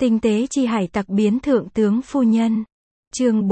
Tinh tế chi hải tặc biến thượng tướng phu nhân. Chương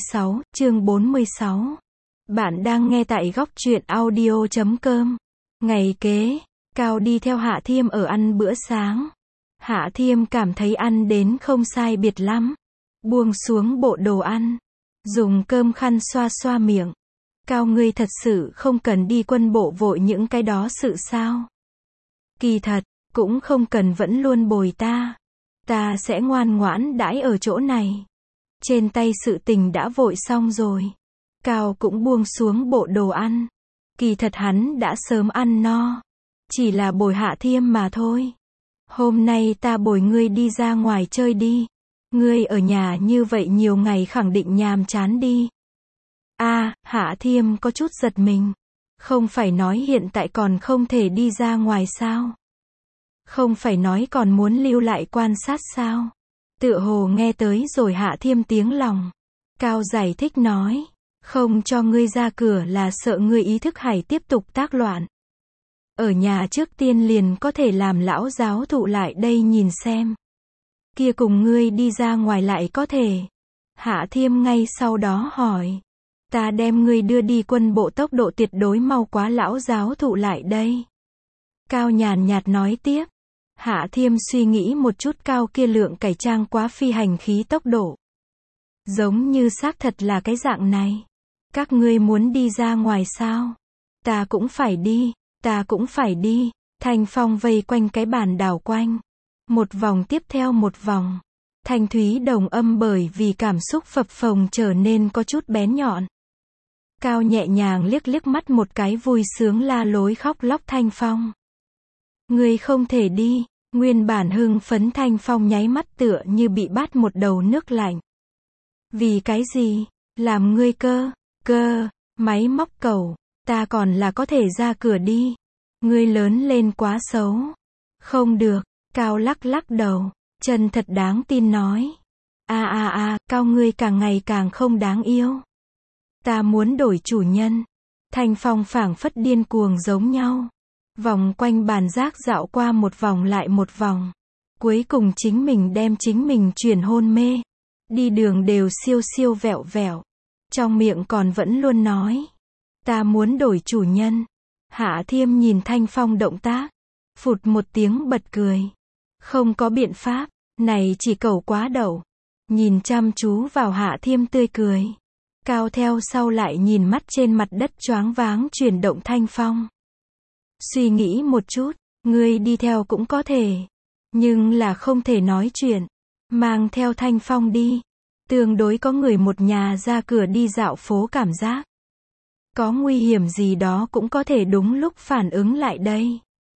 46. Bạn đang nghe tại góc truyện audio.com. Ngày kế, Cao đi theo Hạ Thiêm ở ăn bữa sáng. Hạ Thiêm cảm thấy ăn đến không sai biệt lắm. Buông xuống bộ đồ ăn. Dùng cơm khăn xoa xoa miệng. Cao, ngươi thật sự không cần đi quân bộ vội những cái đó sự sao? Kỳ thật, cũng không cần vẫn luôn bồi ta. Ta sẽ ngoan ngoãn đãi ở chỗ này. Trên tay sự tình đã vội xong rồi. Cao cũng buông xuống bộ đồ ăn. Kỳ thật hắn đã sớm ăn no. Chỉ là bồi Hạ Thiêm mà thôi. Hôm nay ta bồi ngươi đi ra ngoài chơi đi. Ngươi ở nhà như vậy nhiều ngày khẳng định nhàm chán đi. Hạ Thiêm có chút giật mình. Không phải nói hiện tại còn không thể đi ra ngoài sao? Không phải nói còn muốn lưu lại quan sát sao? Tựa hồ nghe tới rồi Hạ Thiêm tiếng lòng. Cao giải thích nói. Không cho ngươi ra cửa là sợ ngươi ý thức hải tiếp tục tác loạn. Ở nhà trước tiên liền có thể làm lão giáo thụ lại đây nhìn xem. Kia cùng ngươi đi ra ngoài lại có thể. Hạ Thiêm ngay sau đó hỏi. Ta đem ngươi đưa đi quân bộ tốc độ tuyệt đối mau quá, lão giáo thụ lại đây. Cao nhàn nhạt nói tiếp. Hạ Thiêm suy nghĩ một chút, Cao kia lượng cải trang quá phi hành khí tốc độ. Giống như xác thật là cái dạng này. Các ngươi muốn đi ra ngoài sao? Ta cũng phải đi, ta cũng phải đi. Thanh Phong vây quanh cái bàn đảo quanh. Một vòng tiếp theo một vòng. Thanh thúy đồng âm bởi vì cảm xúc phập phồng trở nên có chút bén nhọn. Cao nhẹ nhàng liếc liếc mắt một cái, vui sướng la lối khóc lóc Thanh Phong. Ngươi không thể đi. Nguyên bản hưng phấn Thanh Phong nháy mắt tựa như bị bắt một đầu nước lạnh. Vì cái gì? Làm ngươi máy móc cầu. Ta còn là có thể ra cửa đi. Ngươi lớn lên quá xấu. Không được. Cao lắc lắc đầu. Chân thật đáng tin nói. Cao, ngươi càng ngày càng không đáng yêu. Ta muốn đổi chủ nhân. Thanh Phong phảng phất điên cuồng giống nhau. Vòng quanh bàn rác dạo qua một vòng lại một vòng. Cuối cùng chính mình đem chính mình chuyển hôn mê. Đi đường đều siêu siêu vẹo vẹo. Trong miệng còn vẫn luôn nói. Ta muốn đổi chủ nhân. Hạ Thiêm nhìn Thanh Phong động tác. Phụt một tiếng bật cười. Không có biện pháp. Này chỉ cẩu quá đậu. Nhìn chăm chú vào Hạ Thiêm tươi cười. Cao theo sau lại nhìn mắt trên mặt đất choáng váng chuyển động Thanh Phong. Suy nghĩ một chút, ngươi đi theo cũng có thể. Nhưng là không thể nói chuyện. Mang theo Thanh Phong đi. Tương đối có người một nhà ra cửa đi dạo phố cảm giác. Có nguy hiểm gì đó cũng có thể đúng lúc phản ứng lại đây.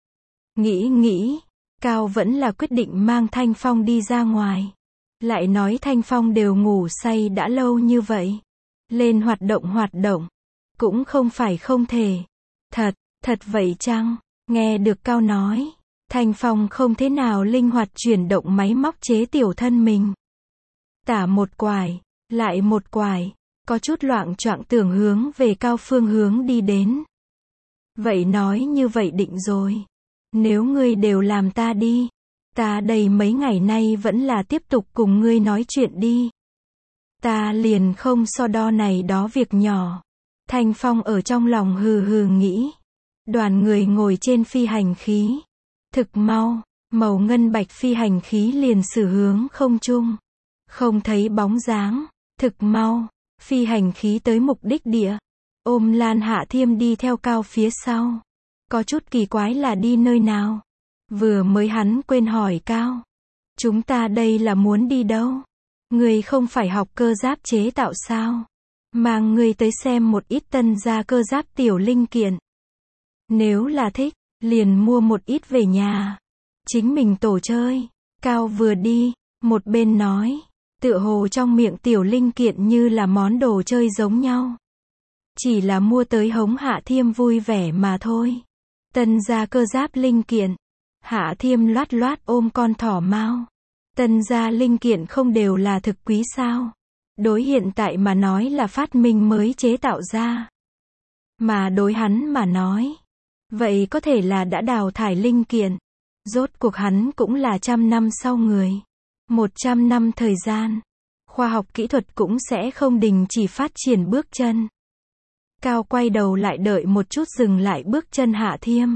Nghĩ, Cao vẫn là quyết định mang Thanh Phong đi ra ngoài. Lại nói Thanh Phong đều ngủ say đã lâu như vậy. Lên hoạt động. Cũng không phải không thể. Thật vậy chăng? Nghe được Cao nói. Thanh Phong không thế nào linh hoạt chuyển động máy móc chế tiểu thân mình. Tả một quải, lại một quải. Có chút loạng choạng tưởng hướng về Cao phương hướng đi đến. Vậy nói như vậy định rồi. Nếu ngươi đều làm ta đi. Ta đây mấy ngày nay vẫn là tiếp tục cùng ngươi nói chuyện đi. Ta liền không so đo này đó việc nhỏ. Thanh Phong ở trong lòng hừ nghĩ. Đoàn người ngồi trên phi hành khí. Thực mau, màu ngân bạch phi hành khí liền xử hướng không trung. Không thấy bóng dáng. Thực mau, phi hành khí tới mục đích địa. Ôm Lan Hạ Thiêm đi theo Cao phía sau. Có chút kỳ quái là đi nơi nào. Vừa mới hắn quên hỏi Cao. Chúng ta đây là muốn đi đâu? Ngươi không phải học cơ giáp chế tạo sao? Mang ngươi tới xem một ít tân gia cơ giáp tiểu linh kiện. Nếu là thích, liền mua một ít về nhà. Chính mình tổ chơi. Cao vừa đi, một bên nói. Tựa hồ trong miệng tiểu linh kiện như là món đồ chơi giống nhau. Chỉ là mua tới hống Hạ Thiêm vui vẻ mà thôi. Tân gia cơ giáp linh kiện. Hạ Thiêm loát loát ôm con thỏ mao. Tân gia linh kiện không đều là thực quý sao? Đối hiện tại mà nói là phát minh mới chế tạo ra. Mà đối hắn mà nói. Vậy có thể là đã đào thải linh kiện. Rốt cuộc hắn cũng là trăm năm sau người. 100 năm thời gian, khoa học kỹ thuật cũng sẽ không đình chỉ phát triển bước chân. Cao quay đầu lại đợi một chút dừng lại bước chân Hạ Thiêm.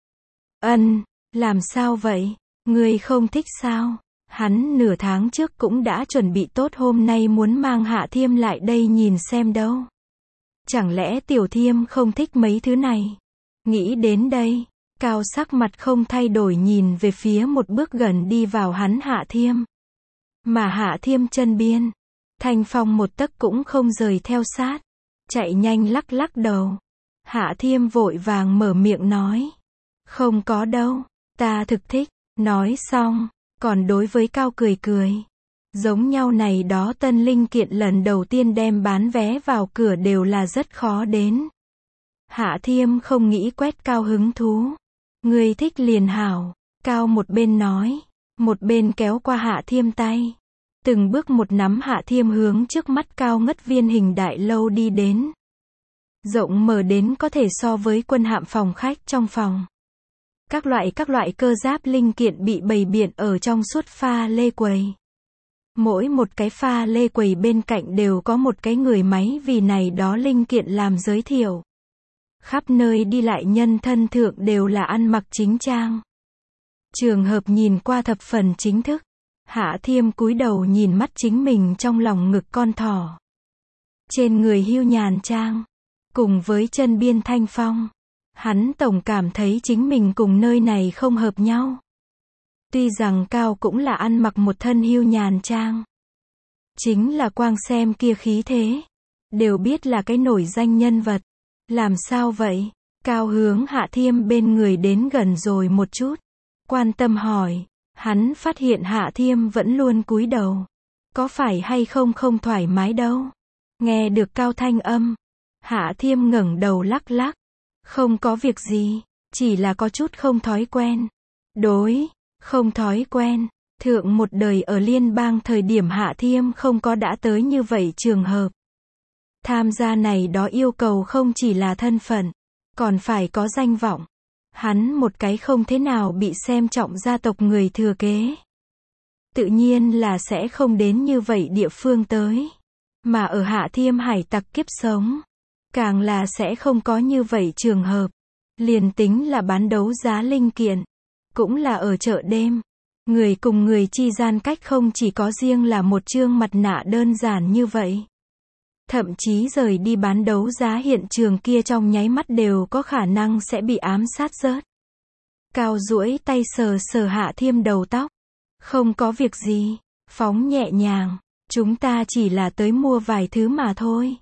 Làm sao vậy? Ngươi không thích sao? Hắn nửa tháng trước cũng đã chuẩn bị tốt hôm nay muốn mang Hạ Thiêm lại đây nhìn xem đâu. Chẳng lẽ Tiểu Thiêm không thích mấy thứ này? Nghĩ đến đây, Cao sắc mặt không thay đổi nhìn về phía một bước gần đi vào hắn Hạ Thiêm. Mà Hạ Thiêm chân biên, Thanh Phong một tấc cũng không rời theo sát. Chạy nhanh lắc lắc đầu. Hạ Thiêm vội vàng mở miệng nói. Không có đâu, ta thực thích. Nói xong, còn đối với Cao cười cười. Giống nhau này đó tân linh kiện lần đầu tiên đem bán vé vào cửa đều là rất khó đến. Hạ Thiêm không nghĩ quét Cao hứng thú. Người thích liền hảo. Cao một bên nói, một bên kéo qua Hạ Thiêm tay. Từng bước một nắm Hạ Thiêm hướng trước mắt cao ngất viên hình đại lâu đi đến. Rộng mở đến có thể so với quân hạm phòng khách trong phòng. Các loại cơ giáp linh kiện bị bày biện ở trong suốt pha lê quầy. Mỗi một cái pha lê quầy bên cạnh đều có một cái người máy vì này đó linh kiện làm giới thiệu. Khắp nơi đi lại nhân thân thượng đều là ăn mặc chính trang. Trường hợp nhìn qua thập phần chính thức. Hạ Thiêm cúi đầu nhìn mắt chính mình trong lòng ngực con thỏ. Trên người hưu nhàn trang, cùng với chân biên Thanh Phong, hắn tổng cảm thấy chính mình cùng nơi này không hợp nhau. Tuy rằng Cao cũng là ăn mặc một thân hưu nhàn trang, chính là quang xem kia khí thế, đều biết là cái nổi danh nhân vật. Làm sao vậy? Cao hướng Hạ Thiêm bên người đến gần rồi một chút, quan tâm hỏi. Hắn phát hiện Hạ Thiêm vẫn luôn cúi đầu. Có phải hay không không thoải mái đâu? Nghe được Cao thanh âm, Hạ Thiêm ngẩng đầu lắc lắc. Không có việc gì, chỉ là có chút không thói quen. Không thói quen. Thượng một đời ở liên bang thời điểm Hạ Thiêm không có đã tới như vậy trường hợp. Tham gia này đó yêu cầu không chỉ là thân phận, còn phải có danh vọng. Hắn một cái không thế nào bị xem trọng gia tộc người thừa kế. Tự nhiên là sẽ không đến như vậy địa phương tới. Mà ở Hạ Thiêm hải tặc kiếp sống, càng là sẽ không có như vậy trường hợp. Liền tính là bán đấu giá linh kiện, cũng là ở chợ đêm. Người cùng người chi gian cách không chỉ có riêng là một chương mặt nạ đơn giản như vậy. Thậm chí rời đi bán đấu giá hiện trường kia trong nháy mắt đều có khả năng sẽ bị ám sát rớt. Cao duỗi tay sờ sờ Hạ Thiêm đầu tóc. Không có việc gì, phóng nhẹ nhàng, chúng ta chỉ là tới mua vài thứ mà thôi.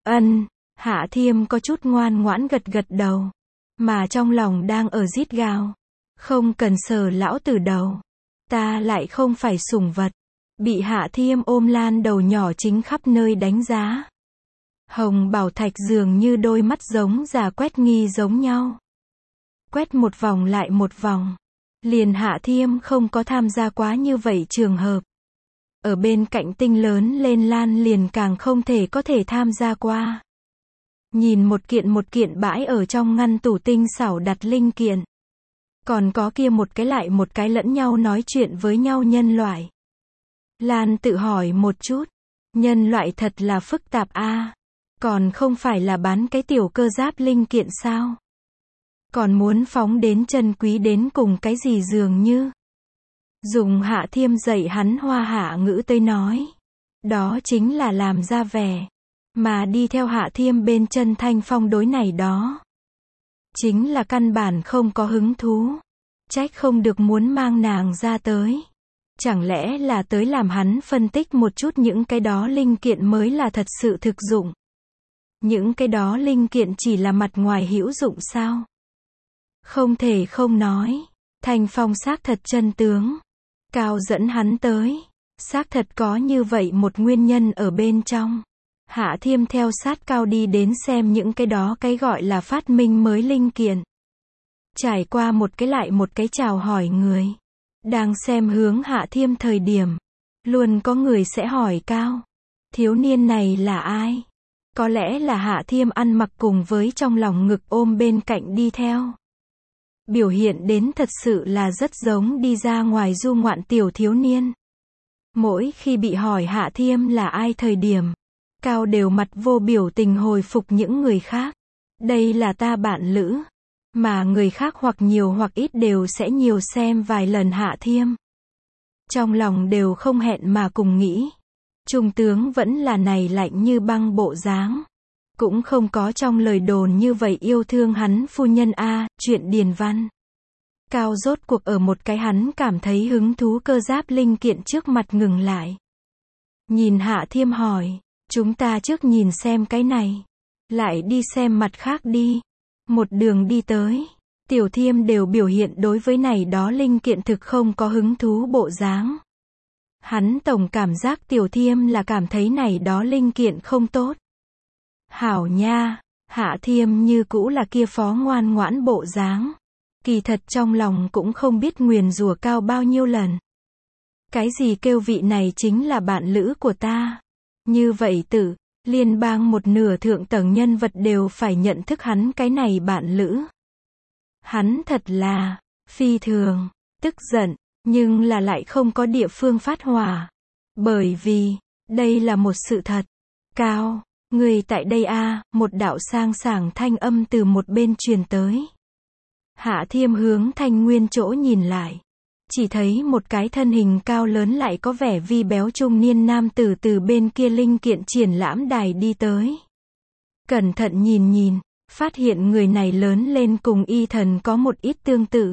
Hạ Thiêm có chút ngoan ngoãn gật gật đầu, mà trong lòng đang ở rít gào. Không cần sờ lão tử đầu, ta lại không phải sủng vật. Bị Hạ Thiêm ôm lan đầu nhỏ chính khắp nơi đánh giá. Hồng Bảo Thạch dường như đôi mắt giống già quét nghi giống nhau. Quét một vòng lại một vòng. Liền Hạ Thiêm không có tham gia quá như vậy trường hợp. Ở bên cạnh tinh lớn lên lan liền càng không thể có thể tham gia qua. Nhìn một kiện bãi ở trong ngăn tủ tinh xảo đặt linh kiện. Còn có kia một cái lại một cái lẫn nhau nói chuyện với nhau nhân loại. Lan tự hỏi một chút. Nhân loại thật là phức tạp a. Còn không phải là bán cái tiểu cơ giáp linh kiện sao? Còn muốn phóng đến chân quý đến cùng cái gì dường như. Dùng Hạ Thiêm dạy hắn hoa hạ ngữ tới nói. Đó chính là làm ra vẻ. Mà đi theo Hạ Thiêm bên chân Thanh Phong đối này đó. Chính là căn bản không có hứng thú. Trách không được muốn mang nàng ra tới. Chẳng lẽ là tới làm hắn phân tích một chút những cái đó linh kiện mới là thật sự thực dụng. Những cái đó linh kiện chỉ là mặt ngoài hữu dụng sao? Không thể không nói. Thanh Phong xác thật chân tướng. Cao dẫn hắn tới. Xác thật có như vậy một nguyên nhân ở bên trong. Hạ Thiêm theo sát Cao đi đến xem những cái đó cái gọi là phát minh mới linh kiện. Trải qua một cái lại một cái chào hỏi người. Đang xem hướng Hạ Thiêm thời điểm. Luôn có người sẽ hỏi Cao. Thiếu niên này là ai? Có lẽ là Hạ Thiêm ăn mặc cùng với trong lòng ngực ôm bên cạnh đi theo. Biểu hiện đến thật sự là rất giống đi ra ngoài du ngoạn tiểu thiếu niên. Mỗi khi bị hỏi Hạ Thiêm là ai thời điểm, Cao đều mặt vô biểu tình hồi phục những người khác. Đây là ta bạn lữ. Mà người khác hoặc nhiều hoặc ít đều sẽ nhiều xem vài lần Hạ Thiêm. Trong lòng đều không hẹn mà cùng nghĩ. Trung tướng vẫn là này lạnh như băng bộ dáng. Cũng không có trong lời đồn như vậy yêu thương hắn phu nhân a. Chuyện điền văn. Cao rốt cuộc ở một cái hắn cảm thấy hứng thú cơ giáp linh kiện trước mặt ngừng lại. Nhìn Hạ Thiêm hỏi, chúng ta trước nhìn xem cái này. Lại đi xem mặt khác đi. Một đường đi tới, Tiểu Thiêm đều biểu hiện đối với này đó linh kiện thực không có hứng thú bộ dáng. Hắn tổng cảm giác Tiểu Thiêm là cảm thấy này đó linh kiện không tốt. Hảo nha, Hạ Thiêm như cũ là kia phó ngoan ngoãn bộ dáng. Kỳ thật trong lòng cũng không biết nguyền rủa Cao bao nhiêu lần. Cái gì kêu vị này chính là bạn lữ của ta. Như vậy tử, liên bang một nửa thượng tầng nhân vật đều phải nhận thức hắn cái này bạn lữ. Hắn thật là, phi thường, tức giận, nhưng là lại không có địa phương phát hỏa. Bởi vì, đây là một sự thật. Cao, người tại đây a. Một đạo sang sảng thanh âm từ một bên truyền tới. Hạ Thiêm hướng Thanh Nguyên chỗ nhìn lại. Chỉ thấy một cái thân hình cao lớn lại có vẻ vi béo trung niên nam tử từ bên kia linh kiện triển lãm đài đi tới. Cẩn thận nhìn nhìn, phát hiện người này lớn lên cùng Y Thần có một ít tương tự.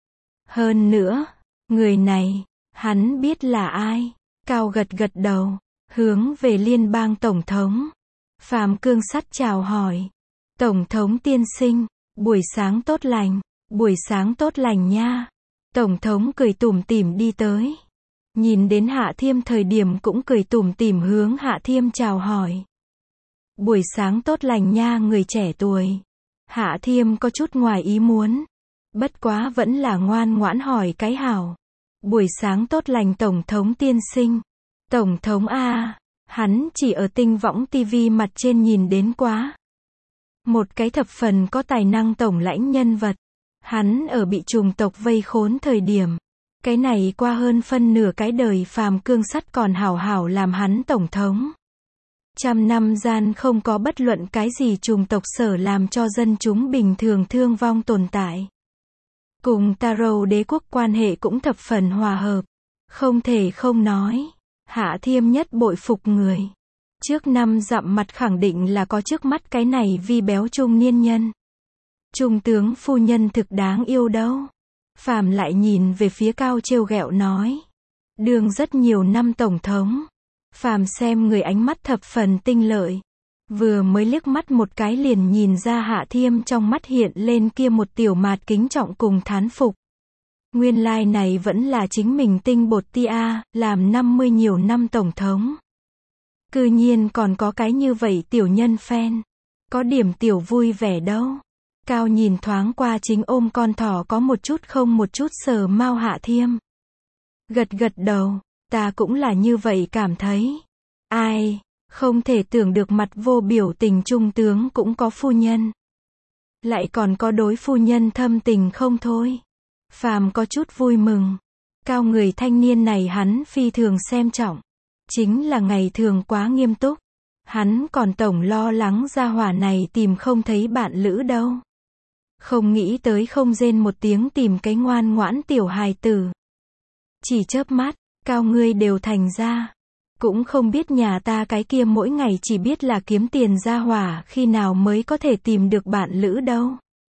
Hơn nữa, người này, hắn biết là ai. Cao gật gật đầu, hướng về liên bang tổng thống. Phàm Cương Sắt chào hỏi. Tổng thống tiên sinh, buổi sáng tốt lành, buổi sáng tốt lành nha. Tổng thống cười tủm tỉm đi tới. Nhìn đến Hạ Thiêm thời điểm cũng cười tủm tỉm hướng Hạ Thiêm chào hỏi. Buổi sáng tốt lành nha người trẻ tuổi. Hạ Thiêm có chút ngoài ý muốn. Bất quá vẫn là ngoan ngoãn hỏi cái hảo. Buổi sáng tốt lành Tổng thống tiên sinh. Tổng thống a. Hắn chỉ ở tinh võng TV mặt trên nhìn đến quá. Một cái thập phần có tài năng tổng lãnh nhân vật. Hắn ở bị chủng tộc vây khốn thời điểm. Cái này qua hơn phân nửa cái đời Phàm Cương Sắt còn hảo hảo làm hắn tổng thống. 100 năm gian không có bất luận cái gì chủng tộc sở làm cho dân chúng bình thường thương vong tồn tại. Cùng Taro đế quốc quan hệ cũng thập phần hòa hợp. Không thể không nói. Hạ Thiêm nhất bội phục người. Trước 5 dặm mặt khẳng định là có trước mắt cái này vi béo trung niên nhân. Trung tướng phu nhân thực đáng yêu đâu. Phàm lại nhìn về phía Cao trêu ghẹo nói. Đương rất nhiều năm tổng thống. Phàm xem người ánh mắt thập phần tinh lợi. Vừa mới liếc mắt một cái liền nhìn ra Hạ Thiêm trong mắt hiện lên kia một tiểu mạt kính trọng cùng thán phục. Nguyên lai này vẫn là chính mình tinh bột tia, làm 50 nhiều năm tổng thống. Cư nhiên còn có cái như vậy tiểu nhân fan. Có điểm tiểu vui vẻ đâu. Cao nhìn thoáng qua chính ôm con thỏ có một chút không một chút sờ mao Hạ Thiêm. Gật gật đầu, ta cũng là như vậy cảm thấy. Ai, không thể tưởng được mặt vô biểu tình trung tướng cũng có phu nhân. Lại còn có đối phu nhân thâm tình không thôi. Phàm có chút vui mừng. Cao người thanh niên này hắn phi thường xem trọng. Chính là ngày thường quá nghiêm túc. Hắn còn tổng lo lắng gia hỏa này tìm không thấy bạn lữ đâu. Không nghĩ tới không rên một tiếng tìm cái ngoan ngoãn tiểu hài tử. Chỉ chớp mắt, Cao ngươi đều thành ra. Cũng không biết nhà ta cái kia mỗi ngày chỉ biết là kiếm tiền gia hỏa khi nào mới có thể tìm được bạn lữ đâu.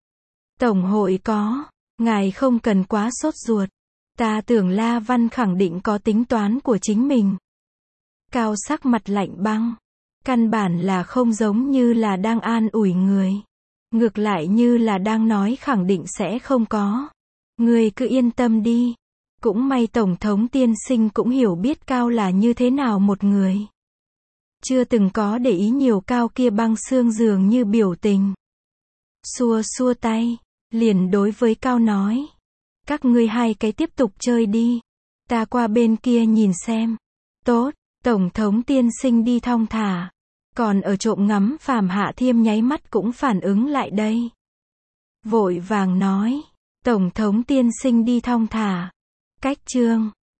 Tổng hội có. Ngài không cần quá sốt ruột. Ta tưởng La Văn khẳng định có tính toán của chính mình. Cao sắc mặt lạnh băng. Căn bản là không giống như là đang an ủi người. Ngược lại như là đang nói khẳng định sẽ không có. Người cứ yên tâm đi. Cũng may Tổng thống tiên sinh cũng hiểu biết Cao là như thế nào một người. Chưa từng có để ý nhiều Cao kia băng xương dường như biểu tình. Xua xua tay. Liền đối với Cao nói. Các ngươi hai cái tiếp tục chơi đi. Ta qua bên kia nhìn xem. Tốt, Tổng thống tiên sinh đi thong thả. Còn ở trộm ngắm Phàm Hạ Thiêm nháy mắt cũng phản ứng lại đây. Vội vàng nói. Tổng thống tiên sinh đi thong thả. Cách chương.